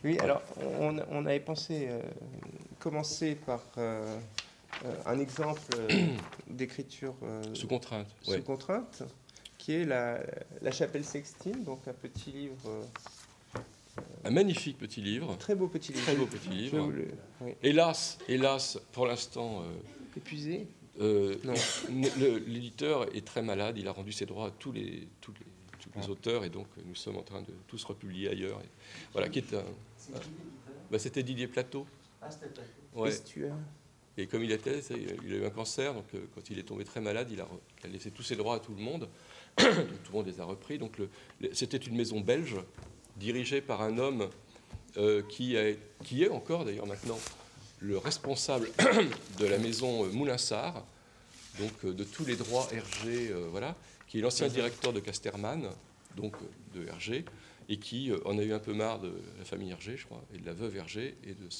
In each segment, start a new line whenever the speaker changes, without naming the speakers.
Oui, alors on avait pensé commencer par un exemple d'écriture
Sous contrainte.
sous contrainte, qui est la Chapelle Sixtine, donc un petit livre.
Un magnifique petit livre.
Très beau petit livre.
Très beau petit livre.
Oui.
Hélas, pour l'instant,
Épuisé.
Non. L'éditeur est très malade. Il a rendu ses droits à tous les auteurs, et donc nous sommes en train de tous republier ailleurs. Et, voilà, qui est c'était Didier Plateau.
Ah, c'était Plateau.
Ouais.
Gestuel.
Et comme il a eu un cancer, donc quand il est tombé très malade, il a laissé tous ses droits à tout le monde. Donc, tout le monde les a repris. Donc c'était une maison belge dirigée par un homme qui est encore d'ailleurs maintenant le responsable de la maison Moulinsart, donc de tous les droits Hergé, voilà, qui est l'ancien directeur de Casterman, donc de Hergé, et qui en a eu un peu marre de la famille Hergé, je crois, et de la veuve Hergé et de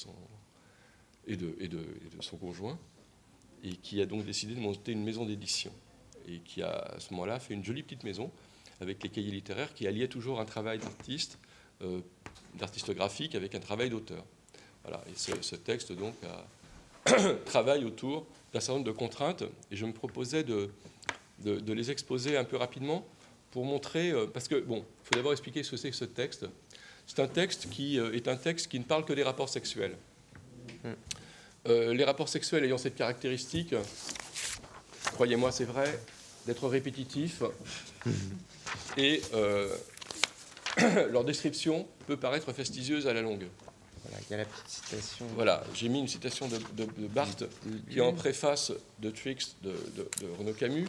son conjoint, et qui a donc décidé de monter une maison d'édition, et qui a à ce moment-là fait une jolie petite maison avec les cahiers littéraires qui alliait toujours un travail d'artiste graphique avec un travail d'auteur. Voilà, et ce texte donc travaille autour d'un certain nombre de contraintes, et je me proposais de les exposer un peu rapidement pour montrer, parce que, bon, il faut d'abord expliquer ce que c'est que ce texte. C'est un texte qui ne parle que des rapports sexuels. Les rapports sexuels ayant cette caractéristique, croyez-moi, c'est vrai, d'être répétitifs, et leur description peut paraître fastidieuse à la longue.
Voilà, il y a la petite citation.
Voilà, j'ai mis une citation de Barthes qui est en préface de Trix de Renaud Camus,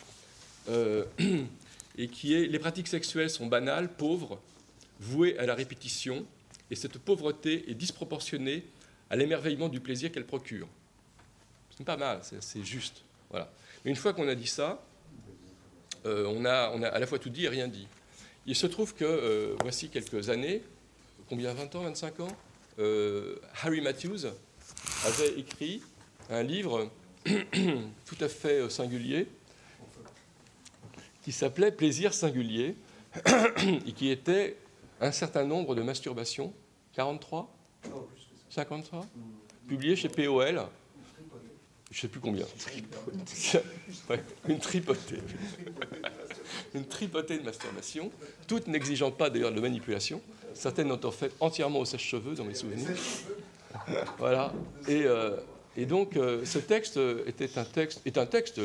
et qui est « Les pratiques sexuelles sont banales, pauvres, vouées à la répétition, et cette pauvreté est disproportionnée à l'émerveillement du plaisir qu'elle procure. » C'est pas mal, c'est juste. Voilà. Mais une fois qu'on a dit ça, on a à la fois tout dit et rien dit. Il se trouve que, voici quelques années, combien, 20 ans, 25 ans, Harry Matthews avait écrit un livre tout à fait singulier qui s'appelait « Plaisir singulier » et qui était un certain nombre de masturbations, 43 53 publié chez POL, je ne sais plus combien. Ouais, une tripotée. Une tripotée de masturbations, toutes n'exigeant pas d'ailleurs de manipulation, certaines étant faites entièrement au sèche-cheveux dans mes souvenirs. Voilà. Et donc ce texte est un texte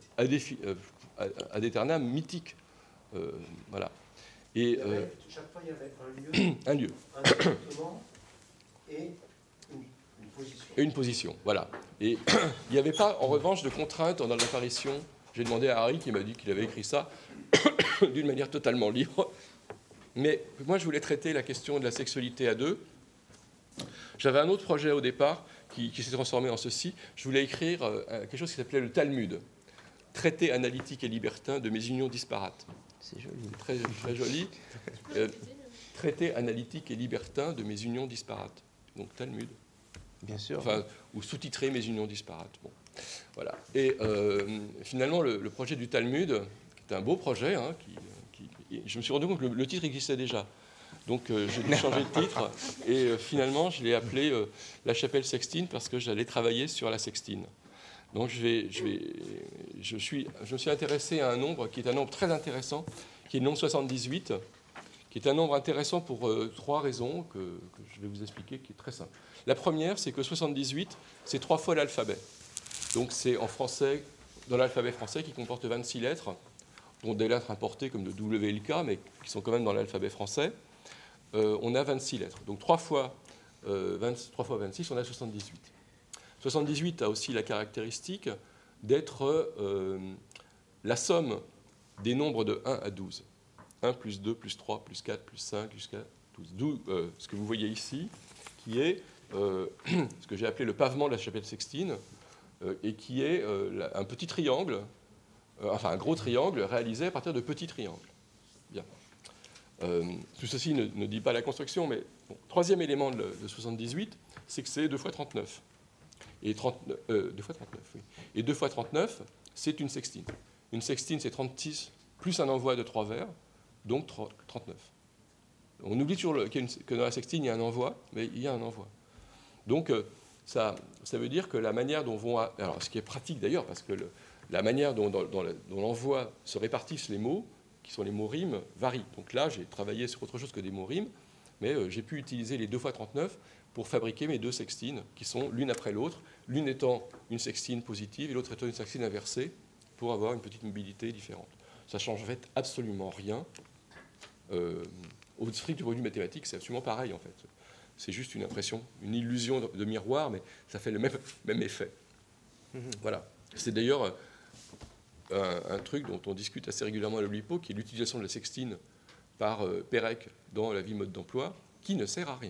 ad aeternam mythique. Voilà. Et
chaque fois, il y avait
un lieu.
Un exactement, et une position.
Et une position, voilà. Et il n'y avait pas, en revanche, de contrainte dans l'apparition. J'ai demandé à Harry, qui m'a dit qu'il avait écrit ça d'une manière totalement libre. Mais moi, je voulais traiter la question de la sexualité à deux. J'avais un autre projet au départ qui s'est transformé en ceci. Je voulais écrire quelque chose qui s'appelait le Talmud, traité analytique et libertin de mes unions disparates.
C'est joli.
Très, très joli. Traité analytique et libertin de mes unions disparates. Donc Talmud.
Bien sûr.
Enfin, ou sous-titrer mes unions disparates. Bon, voilà. Et finalement, le projet du Talmud, qui est un beau projet, hein, je me suis rendu compte que le titre existait déjà. Donc j'ai dû changer de titre. Et finalement, je l'ai appelé La Chapelle Sixtine parce que j'allais travailler sur la sextine. Donc je me suis intéressé à un nombre qui est un nombre très intéressant, qui est le nombre 78, qui est un nombre intéressant pour trois raisons que je vais vous expliquer, qui est très simple. La première, c'est que 78, c'est 3 fois l'alphabet. Donc c'est en français, dans l'alphabet français, qui comporte 26 lettres, dont des lettres importées comme le W et le K, mais qui sont quand même dans l'alphabet français. On a 26 lettres. Donc 3 fois 26, on a 78. 78 a aussi la caractéristique d'être la somme des nombres de 1 à 12. 1 plus 2 plus 3 plus 4 plus 5 jusqu'à 12. D'où ce que vous voyez ici, qui est ce que j'ai appelé le pavement de la chapelle Sixtine, et qui est un petit triangle, enfin un gros triangle réalisé à partir de petits triangles. Bien. Tout ceci ne dit pas la construction, mais bon, troisième élément de 78, c'est que c'est 2 fois 39. Et 2 fois 39, oui. Et 2 fois 39, c'est une sextine. Une sextine, c'est 36 plus un envoi de 3 vers, donc 39. On oublie toujours que dans la sextine, il y a un envoi, mais il y a un envoi. Donc, ça veut dire que la manière dont vont... Alors, ce qui est pratique d'ailleurs, parce que la manière dont l'envoi se répartissent les mots, qui sont les mots rimes, varie. Donc là, j'ai travaillé sur autre chose que des mots rimes, mais j'ai pu utiliser les 2 x 39 pour fabriquer mes 2 sextines, qui sont l'une après l'autre, l'une étant une sextine positive et l'autre étant une sextine inversée, pour avoir une petite mobilité différente. Ça ne change en fait absolument rien. Au strict point de vue mathématique, c'est absolument pareil en fait. C'est juste une impression, une illusion de miroir, mais ça fait le même effet. Voilà. C'est d'ailleurs un truc dont on discute assez régulièrement à l'Oulipo, qui est l'utilisation de la sextine par Pérec dans la vie mode d'emploi, qui ne sert à rien.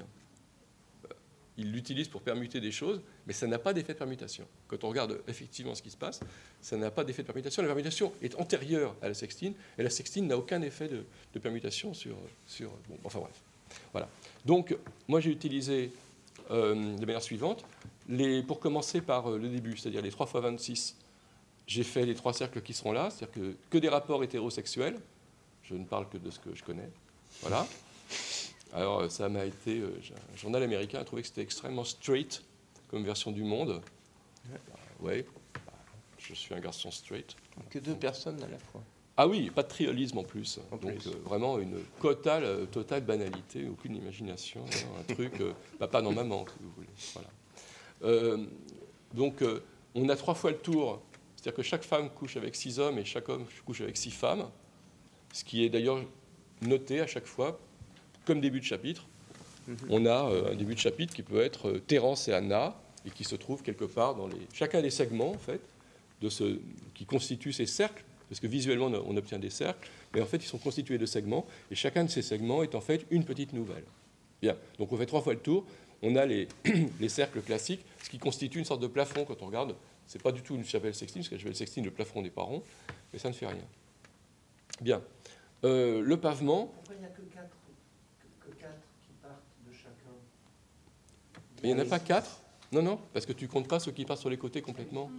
Il l'utilise pour permuter des choses, mais ça n'a pas d'effet de permutation. Quand on regarde effectivement ce qui se passe, ça n'a pas d'effet de permutation. La permutation est antérieure à la sextine, et la sextine n'a aucun effet de permutation sur bon, enfin bref. Voilà. Donc, moi, j'ai utilisé de manière suivante, pour commencer par le début, c'est-à-dire les 3 x 26, j'ai fait les 3 cercles qui sont là, c'est-à-dire que des rapports hétérosexuels. Je ne parle que de ce que je connais. Voilà. Alors, ça m'a été... un journal américain a trouvé que c'était extrêmement straight comme version du Monde. Ouais, je suis un garçon straight.
Que 2 personnes à la fois.
Ah oui, pas de triolisme en plus.
En
Donc
plus.
vraiment une totale banalité, aucune imagination, un truc papa dans maman, si vous voulez. Voilà. Donc on a 3 fois le tour, c'est-à-dire que chaque femme couche avec 6 hommes et chaque homme couche avec 6 femmes, ce qui est d'ailleurs noté à chaque fois comme début de chapitre. On a un début de chapitre qui peut être Terence et Anna, et qui se trouve quelque part dans chacun des segments, en fait, qui constituent ces cercles, parce que visuellement, on obtient des cercles, mais en fait, ils sont constitués de segments, et chacun de ces segments est en fait une petite nouvelle. Bien, donc on fait 3 fois le tour, on a les cercles classiques, ce qui constitue une sorte de plafond quand on regarde. C'est pas du tout une chapelle sextine, parce que la chapelle sextine, le plafond n'est pas rond, mais ça ne fait rien. Bien. Le pavement...
Pourquoi il n'y a que 4 qui partent de chacun?
Mais il n'y en a pas 4 ? Non, parce que tu ne comptes pas ceux qui partent sur les côtés complètement.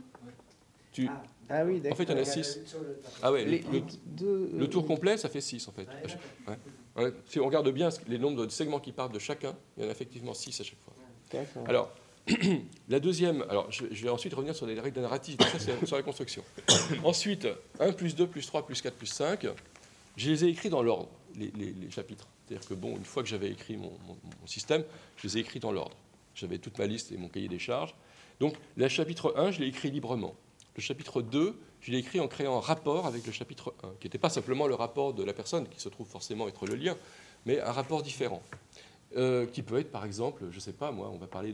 Ah oui, d'accord.
En fait, il y en a 6. Ah ouais, le tour complet, ça fait 6 en fait. Ouais. Si on regarde bien les nombres de segments qui partent de chacun, il y en a effectivement 6 à chaque fois.
D'accord.
Alors, la deuxième, alors je vais ensuite revenir sur les règles narratives, mais ça c'est sur la construction. Ensuite, 1 plus 2 plus 3 plus 4 plus 5, je les ai écrits dans l'ordre, les chapitres. C'est-à-dire que bon, une fois que j'avais écrit mon système, je les ai écrits dans l'ordre. J'avais toute ma liste et mon cahier des charges. Donc, le chapitre 1, je l'ai écrit librement. Le chapitre 2, je l'ai écrit en créant un rapport avec le chapitre 1, qui n'était pas simplement le rapport de la personne, qui se trouve forcément être le lien, mais un rapport différent, qui peut être, par exemple, je ne sais pas, moi, on va parler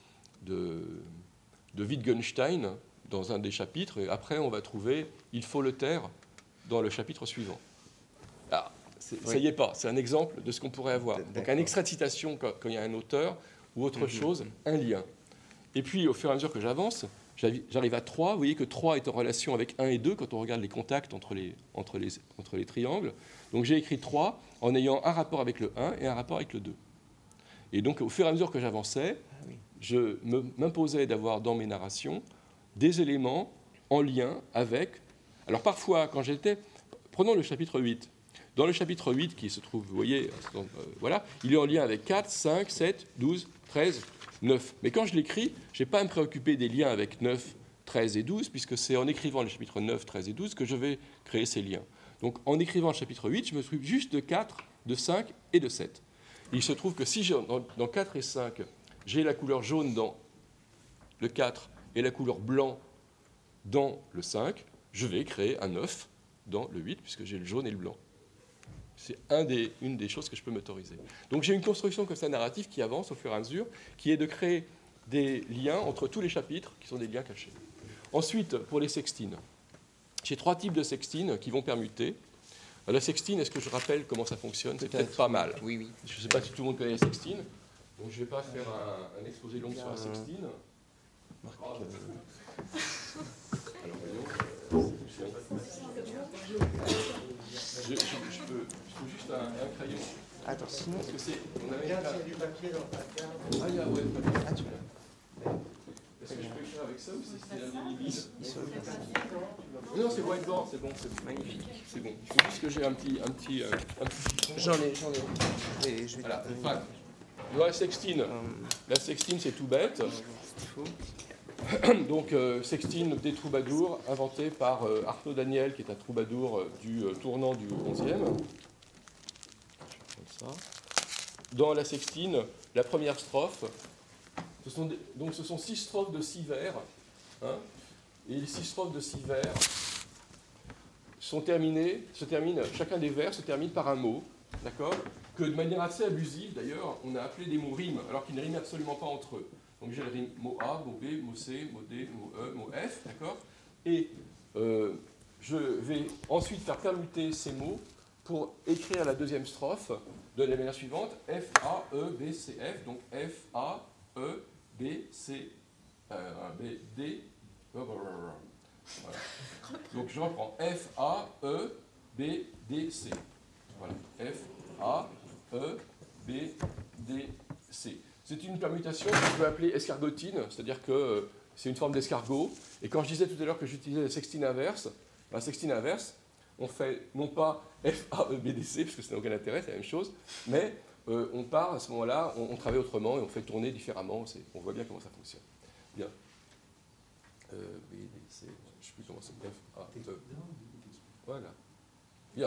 de Wittgenstein dans un des chapitres, et après, on va trouver « il faut le taire » dans le chapitre suivant. Ah, ça y est pas, c'est un exemple de ce qu'on pourrait avoir. Donc, un extrait de citation quand il y a un auteur, ou autre chose, un lien. Et puis, au fur et à mesure que j'avance, j'arrive à 3. Vous voyez que 3 est en relation avec 1 et 2 quand on regarde les contacts entre les triangles. Donc, j'ai écrit 3 en ayant un rapport avec le 1 et un rapport avec le 2. Et donc, au fur et à mesure que j'avançais, je m'imposais d'avoir dans mes narrations des éléments en lien avec... Alors, parfois, quand j'étais... Prenons le chapitre 8. Dans le chapitre 8, qui se trouve, vous voyez, voilà, il est en lien avec 4, 5, 7, 12, 13, 9. Mais quand je l'écris, je n'ai pas à me préoccuper des liens avec 9, 13 et 12, puisque c'est en écrivant les chapitres 9, 13 et 12 que je vais créer ces liens. Donc en écrivant le chapitre 8, je me souviens juste de 4, de 5 et de 7. Et il se trouve que si dans 4 et 5, j'ai la couleur jaune dans le 4 et la couleur blanc dans le 5, je vais créer un 9 dans le 8, puisque j'ai le jaune et le blanc. C'est une des choses que je peux m'autoriser. Donc j'ai une construction comme ça narrative qui avance au fur et à mesure, qui est de créer des liens entre tous les chapitres, qui sont des liens cachés. Ensuite, pour les sextines, j'ai 3 types de sextines qui vont permuter. La sextine, est-ce que je rappelle comment ça fonctionne? C'est peut-être pas mal.
Oui.
Je ne sais pas si tout le monde connaît la sextine, donc je ne vais pas faire un exposé long sur la sextine. Alors voyons. Je peux juste un crayon.
Attends, sinon...
Parce que c'est...
Regarde s'il y a du papier dans ta carte.
Ah, il y a, ouais,
Ah, tu
est-ce que je peux écrire avec ça ou c'est style bis?
Ils sont
Non, c'est bon, blanc, c'est bon, c'est bon.
magnifiques.
C'est bon. Il faut juste que j'ai un petit chiffon.
J'en ai. Et je vais
Voilà.
te donner.
Enfin, la sextine. La sextine, c'est tout bête.
on va voir ce qu'il faut.
Donc, sextine des troubadours, inventée par Arnaud Daniel, qui est un troubadour du tournant du XIe. Comme ça. Dans la sextine, la première strophe, ce sont 6 strophes de 6 vers. Hein, et les 6 strophes de 6 vers chacun des vers se termine par un mot, d'accord, que de manière assez abusive, d'ailleurs, on a appelé des mots rimes, alors qu'ils ne riment absolument pas entre eux. Donc j'ai le rime mot A, mot B, mot C, mot D, mot E, mot F, d'accord. Et je vais ensuite faire permuter ces mots pour écrire la deuxième strophe de la manière suivante, F, A, E, B, C, F, donc F, A, E, B, C, B, D, voilà. Donc je reprends F, A, E, B, D, C. Voilà. F, A, E, B, D, C. C'est une permutation que je peux appeler escargotine, c'est-à-dire que c'est une forme d'escargot. Et quand je disais tout à l'heure que j'utilisais la sextine inverse, on fait non pas F, A, E, B, D, C, parce que ça n'a aucun intérêt, c'est la même chose, mais on part à ce moment-là, on travaille autrement et on fait tourner différemment. On voit bien comment ça fonctionne. Bien. B, D, C, je ne sais plus comment c'est. F, A, E. Voilà. Bien.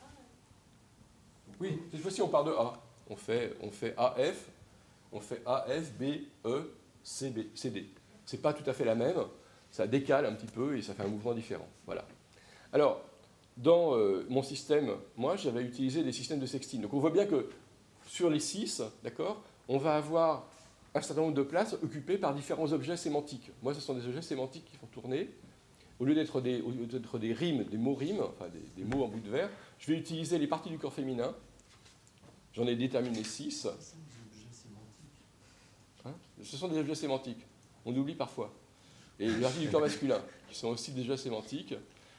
Oui, cette fois-ci, on part de A. On fait AF, B, E, C, B, C, D. Ce n'est pas tout à fait la même, ça décale un petit peu et ça fait un mouvement différent. Voilà. Alors, dans mon système, moi, j'avais utilisé des systèmes de sextine. Donc, on voit bien que sur les 6, d'accord, on va avoir un certain nombre de places occupées par différents objets sémantiques. Moi, ce sont des objets sémantiques qui font tourner. Au lieu d'être des rimes, des mots rimes, enfin des mots en bout de vers, je vais utiliser les parties du corps féminin. J'en ai déterminé 6. Hein, ce sont des objets sémantiques. On oublie parfois. Et les parties du corps masculin, qui sont aussi des objets sémantiques.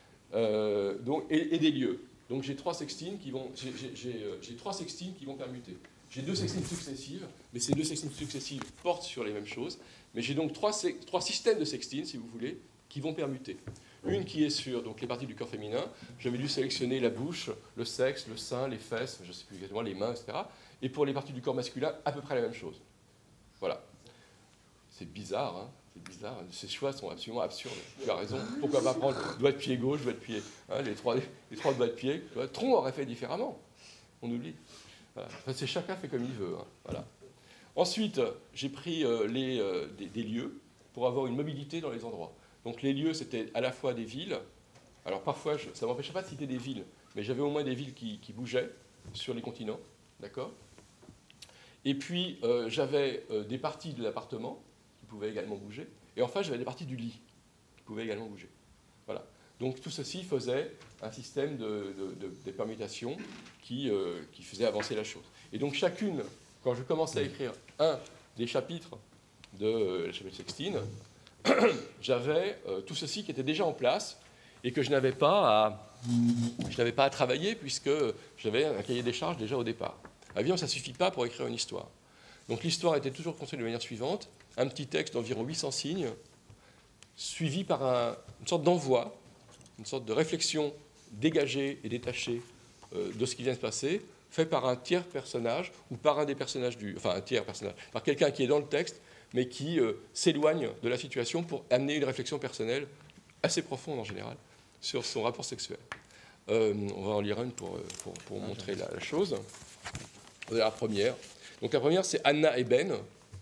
Et des lieux. Donc j'ai 3 sextines qui vont permuter. J'ai 2 sextines successives, mais ces 2 sextines successives portent sur les mêmes choses. Mais j'ai donc 3 systèmes de sextines, si vous voulez, qui vont permuter. Une qui est sur donc, les parties du corps féminin. J'avais dû sélectionner la bouche, le sexe, le sein, les fesses, je ne sais plus exactement, les mains, etc. Et pour les parties du corps masculin, à peu près la même chose. Voilà. C'est bizarre, hein. C'est bizarre. Ces choix sont absolument absurdes. Tu as raison. Pourquoi pas prendre doigt de pied gauche, doigt de pied, hein, les trois doigts de pied. Tron aurait fait différemment. On oublie. Voilà. Enfin, chacun fait comme il veut. Hein. Voilà. Ensuite, j'ai pris des lieux pour avoir une mobilité dans les endroits. Donc les lieux, c'était à la fois des villes. Alors parfois, ça ne m'empêchait pas de citer des villes, mais j'avais au moins des villes qui bougeaient sur les continents. D'accord ? Et puis, j'avais des parties de l'appartement qui pouvaient également bouger. Et enfin, j'avais des parties du lit qui pouvaient également bouger. Voilà. Donc tout ceci faisait un système de permutations qui faisait avancer la chose. Et donc chacune, quand je commençais à écrire un des chapitres de la chapelle sextine, j'avais tout ceci qui était déjà en place et que je n'avais pas à travailler puisque j'avais un cahier des charges déjà au départ. Évidemment, ça ne suffit pas pour écrire une histoire. Donc l'histoire était toujours construite de manière suivante, un petit texte d'environ 800 signes, suivi par une sorte d'envoi, une sorte de réflexion dégagée et détachée de ce qui vient de se passer, fait par un tiers personnage ou par un des personnages un tiers personnage, par quelqu'un qui est dans le texte, mais qui s'éloigne de la situation pour amener une réflexion personnelle assez profonde en général sur son rapport sexuel. On va en lire une pour montrer la chose. La première. Donc la première, c'est Anna et Ben.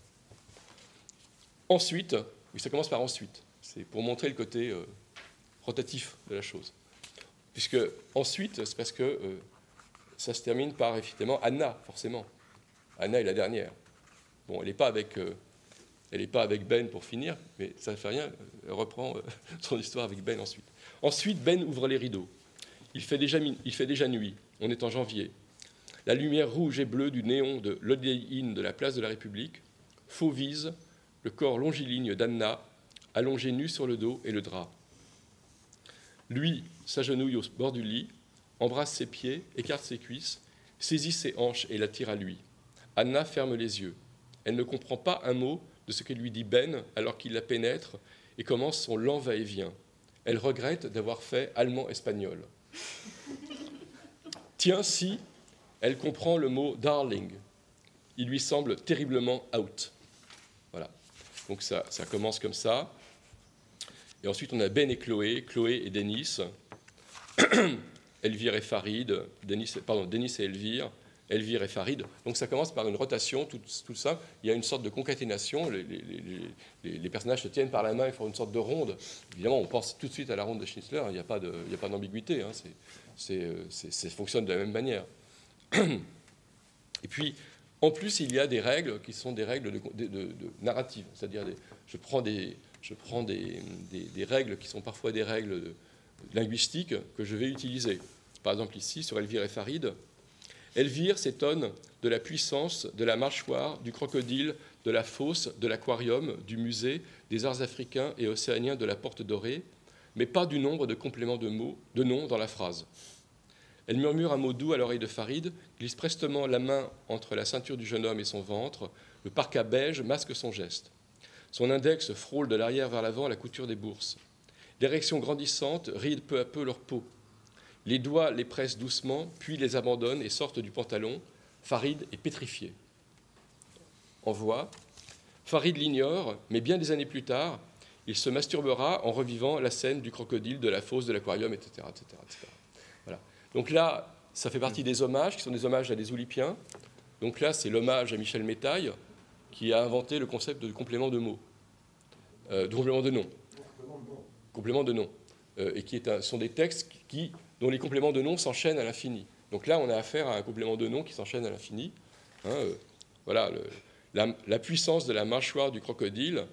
Ensuite, oui, ça commence par ensuite. C'est pour montrer le côté rotatif de la chose. Puisque ensuite, c'est parce que ça se termine par effectivement Anna, forcément. Anna est la dernière. Bon, elle n'est pas avec Ben pour finir, mais ça ne fait rien. Elle reprend son histoire avec Ben ensuite. Ensuite, Ben ouvre les rideaux. Il fait déjà nuit. On est en janvier. La lumière rouge et bleue du néon de l'Holiday Inn de la place de la République fauvise le corps longiligne d'Anna, allongé nu sur le dos et le drap. Lui s'agenouille au bord du lit, embrasse ses pieds, écarte ses cuisses, saisit ses hanches et l'attire à lui. Anna ferme les yeux. Elle ne comprend pas un mot de ce que lui dit Ben alors qu'il la pénètre et commence son lent va-et-vient. Elle regrette d'avoir fait allemand-espagnol. Tiens, si, elle comprend le mot « darling ». Il lui semble terriblement out. Voilà. Donc ça commence comme ça. Et ensuite, on a Ben et Chloé, Chloé et Denis, Elvire et Farid, Denis et Elvire, Elvire et Farid. Donc ça commence par une rotation, tout ça. Il y a une sorte de concaténation. Les personnages se tiennent par la main et font une sorte de ronde. Évidemment, on pense tout de suite à la ronde de Schnitzler. Il n'y a pas d'ambiguïté. Hein. Ça fonctionne de la même manière. Et puis, en plus, il y a des règles qui sont des règles de narrative. C'est-à-dire, je prends des règles qui sont parfois des règles linguistiques que je vais utiliser. Par exemple, ici, sur Elvire et Farid, Elvire s'étonne de la puissance de la mâchoire, du crocodile, de la fosse, de l'aquarium, du musée, des arts africains et océaniens de la Porte Dorée, mais pas du nombre de compléments de noms dans la phrase. Elle murmure un mot doux à l'oreille de Farid, glisse prestement la main entre la ceinture du jeune homme et son ventre. Le parka beige masque son geste. Son index frôle de l'arrière vers l'avant la couture des bourses. L'érection grandissante ride peu à peu leur peau. Les doigts les pressent doucement, puis les abandonnent et sortent du pantalon. Farid est pétrifié. En voix, Farid l'ignore, mais bien des années plus tard, il se masturbera en revivant la scène du crocodile, de la fosse, de l'aquarium, etc., etc., etc. Voilà. Donc là, ça fait partie des hommages, qui sont des hommages à des Oulipiens. Donc là, c'est l'hommage à Michel Métaille, qui a inventé le concept de complément de mots, de complément de nom. Complément de nom. Et sont des textes dont les compléments de nom s'enchaînent à l'infini. Donc là, on a affaire à un complément de nom qui s'enchaîne à l'infini. Voilà, la puissance de la mâchoire du crocodile.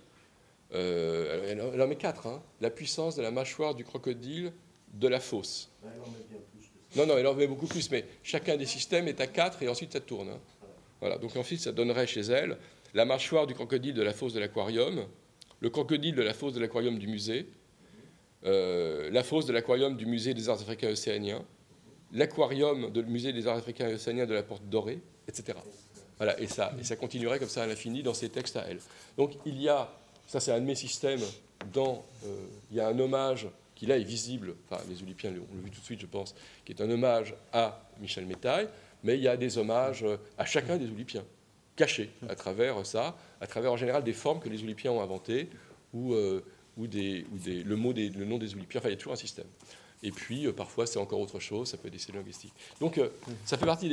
Elle en met 4. Hein. La puissance de la mâchoire du crocodile de la fosse.
Elle en met bien plus que ça.
Non, elle en met beaucoup plus, mais chacun des systèmes est à 4 et ensuite ça tourne. Hein. Voilà, donc ensuite ça donnerait chez elle la mâchoire du crocodile de la fosse de l'aquarium, le crocodile de la fosse de l'aquarium du musée, la fosse de l'aquarium du musée des arts africains et océaniens, l'aquarium du musée des arts africains et océaniens de la Porte Dorée, etc. Voilà, et ça continuerait comme ça à l'infini dans ses textes à elle. Donc il y a, ça c'est un de mes systèmes, il y a un hommage qui là est visible, enfin les Oulipiens on l'a vu tout de suite je pense, qui est un hommage à Michel Métaille, mais il y a des hommages à chacun des Oulipiens, cachés à travers ça, à travers en général des formes que les Oulipiens ont inventées, ou le nom des Oulipiens, enfin il y a toujours un système. Et puis parfois c'est encore autre chose, ça peut être des cellules linguistiques. Donc ça fait partie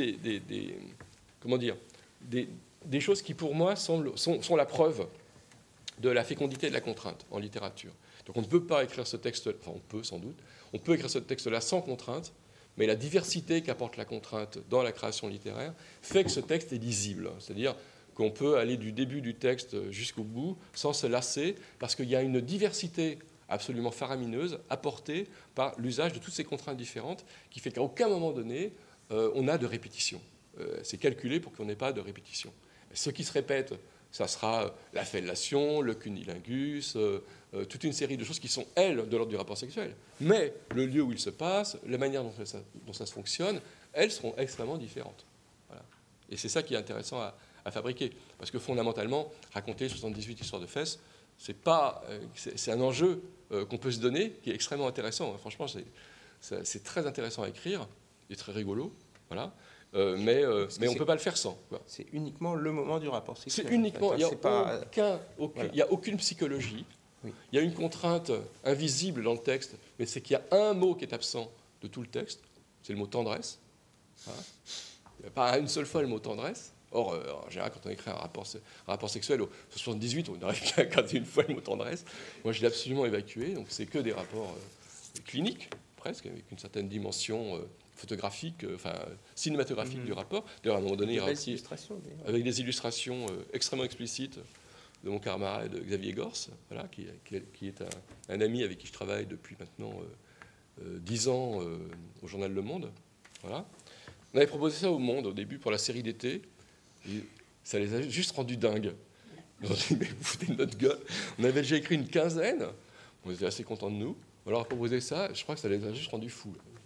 des choses qui pour moi sont la preuve de la fécondité de la contrainte en littérature. Donc on ne peut pas écrire ce texte, enfin on peut sans doute, on peut écrire ce texte-là sans contrainte, mais la diversité qu'apporte la contrainte dans la création littéraire fait que ce texte est lisible. C'est-à-dire qu'on peut aller du début du texte jusqu'au bout sans se lasser, parce qu'il y a une diversité absolument faramineuse apportée par l'usage de toutes ces contraintes différentes, qui fait qu'à aucun moment donné, on a de répétition. C'est calculé pour qu'on n'ait pas de répétition. Ce qui se répète, ça sera la fellation, le cunnilingus, toute une série de choses qui sont, elles, de l'ordre du rapport sexuel. Mais le lieu où il se passe, la manière dont ça se fonctionne, elles seront extrêmement différentes. Voilà. Et c'est ça qui est intéressant à fabriquer. Parce que fondamentalement, raconter 78 histoires de fesses, c'est un enjeu qu'on peut se donner qui est extrêmement intéressant. Franchement, c'est très intéressant à écrire et très rigolo. Voilà. Mais on ne peut pas le faire sans. Quoi.
C'est uniquement le moment du rapport sexuel.
C'est uniquement, il n'y
voilà.
a aucune psychologie.
Oui.
Il y a une contrainte invisible dans le texte, mais c'est qu'il y a un mot qui est absent de tout le texte, c'est le mot tendresse. Hein. Il n'y a pas une seule fois le mot tendresse. Or, en général, quand on écrit un rapport sexuel au 78, on n'arrive qu'à garder une fois le mot tendresse. Moi, je l'ai absolument évacué, donc c'est que des rapports cliniques, presque, avec une certaine dimension photographique, cinématographique du rapport. D'ailleurs, à un moment donné, il y aura aussi avec des illustrations extrêmement explicites de mon camarade de Xavier Gorce, voilà, qui est un ami avec qui je travaille depuis maintenant 10 ans au journal Le Monde. Voilà. On avait proposé ça au Monde au début pour la série d'été, et ça les a juste rendus dingues. Ils ont dit, mais vous foutez de notre gueule. On avait déjà écrit une quinzaine, on était assez contents de nous. On leur a proposé ça, je crois que ça les a juste rendus fous.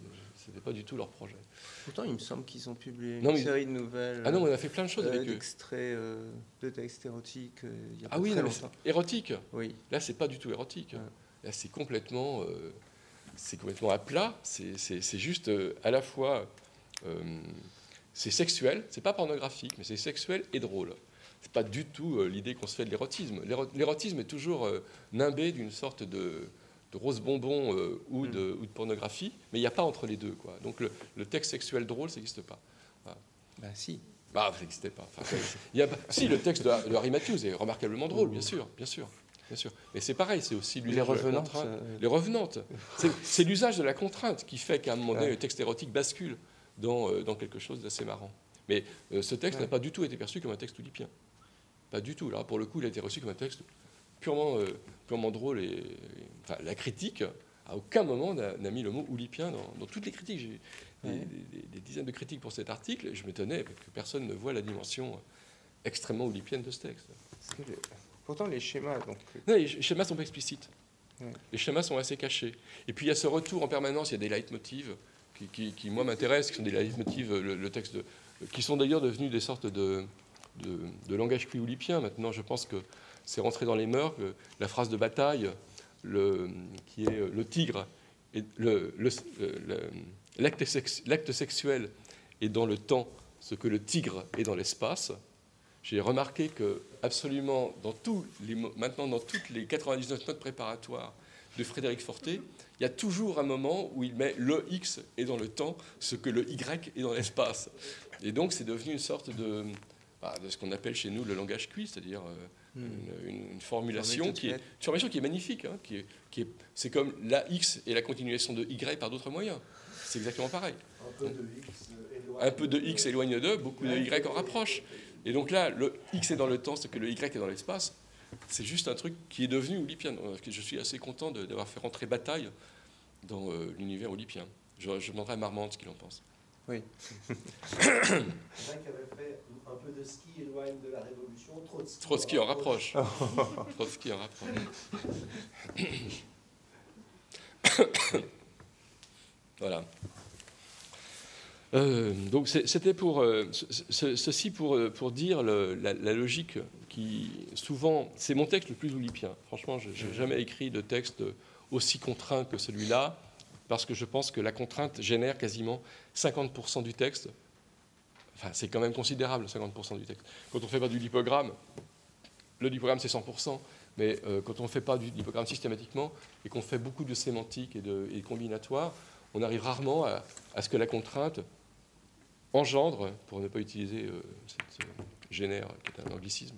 C'était pas du tout leur projet.
Pourtant, il me semble qu'ils ont publié
Non,
une
mais-
série de nouvelles.
Ah non, on a fait plein de choses avec eux.
D'extraits de textes érotiques il y a pas
Ah oui,
très
non, mais c'est
longtemps.
érotique.
Oui.
Là, c'est pas du tout érotique.
Ouais.
Là, c'est complètement à plat. C'est juste à la fois, c'est sexuel. C'est pas pornographique, mais c'est sexuel et drôle. C'est pas du tout l'idée qu'on se fait de l'érotisme. L'érotisme est toujours nimbé d'une sorte de rose bonbon ou de pornographie, mais il n'y a pas entre les deux, quoi. Donc le texte sexuel drôle, ça n'existe pas.
Bah si.
Bah, ça n'existait pas. Enfin, si, le texte de Harry Matthews est remarquablement drôle, bien sûr. Mais c'est pareil, c'est aussi l'usage de la
revenantes,
contrainte. Les revenantes. C'est l'usage de la contrainte qui fait qu'à un moment donné,
Ouais.
le texte érotique bascule dans quelque chose d'assez marrant. Mais ce texte n'a pas du tout été perçu comme un texte oedipien. Pas du tout. Là, pour le coup, il a été reçu comme un texte purement drôle. Enfin, la critique, à aucun moment, n'a mis le mot oedipien dans toutes les critiques. J'ai des dizaines de critiques pour cet article, et je m'étonnais que personne ne voit la dimension extrêmement oulipienne de ce texte.
Pourtant, les schémas, donc.
Non, les schémas sont pas explicites.
Ouais.
Les schémas sont assez cachés. Et puis il y a ce retour en permanence, il y a des leitmotivs qui moi, m'intéressent, qui sont des leitmotivs, le texte, qui sont d'ailleurs devenus des sortes de langage oulipien. Maintenant, je pense que c'est rentré dans les mœurs, que la phrase de bataille, qui est le tigre, et l'acte sexuel est dans le temps ce que le tigre est dans l'espace. J'ai remarqué que absolument maintenant dans toutes les 99 notes préparatoires de Frédéric Fortet, il y a toujours un moment où il met le X est dans le temps ce que le Y est dans l'espace. Et donc c'est devenu une sorte de ce qu'on appelle chez nous le langage cuit, c'est-à-dire une formulation qui est magnifique, hein, c'est comme la X et la continuation de Y par d'autres moyens. C'est exactement pareil. Un peu de X éloigne d'eux, beaucoup de Y en rapproche. Et donc là, le X est dans le temps, ce que le Y est dans l'espace, c'est juste un truc qui est devenu oulipien. Je suis assez content d'avoir fait rentrer Bataille dans l'univers oulipien. Je demanderai à Marmande ce qu'il en pense.
Oui.
Il y en a qui avait fait un peu de ski éloigne de la Révolution,
Trotsky en rapproche. Trotsky en rapproche. Voilà. Donc c'était ceci pour dire la logique qui souvent c'est mon texte le plus oulipien. Franchement, je n'ai jamais écrit de texte aussi contraint que celui-là parce que je pense que la contrainte génère quasiment 50% du texte. Enfin, c'est quand même considérable, 50% du texte. Quand on ne fait pas du lipogramme, le lipogramme c'est 100%, mais quand on ne fait pas du lipogramme systématiquement et qu'on fait beaucoup de sémantique et de combinatoire, on arrive rarement à ce que la contrainte engendre, pour ne pas utiliser cette génère qui est un anglicisme,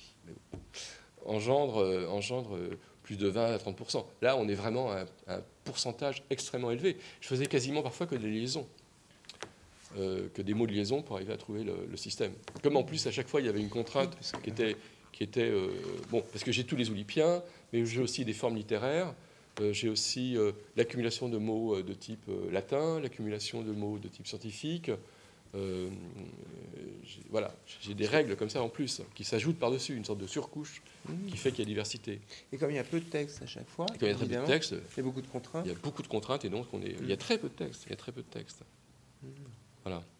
engendre plus de 20 à 30%. Là, on est vraiment à un pourcentage extrêmement élevé. Je faisais quasiment parfois que des liaisons, que des mots de liaison pour arriver à trouver le système. Comme en plus, à chaque fois, il y avait une contrainte qui était bon, parce que j'ai tous les oulipiens, mais j'ai aussi des formes littéraires. J'ai aussi l'accumulation de mots de type latin, l'accumulation de mots de type scientifique. Voilà, j'ai des règles comme ça en plus qui s'ajoutent par-dessus, une sorte de surcouche qui fait qu'il y a diversité.
Et comme il y a peu de texte à chaque fois,
Et comme il y a très peu de texte,
il y a beaucoup de contraintes.
il y a beaucoup de contraintes et donc il y a très peu de texte. Voilà.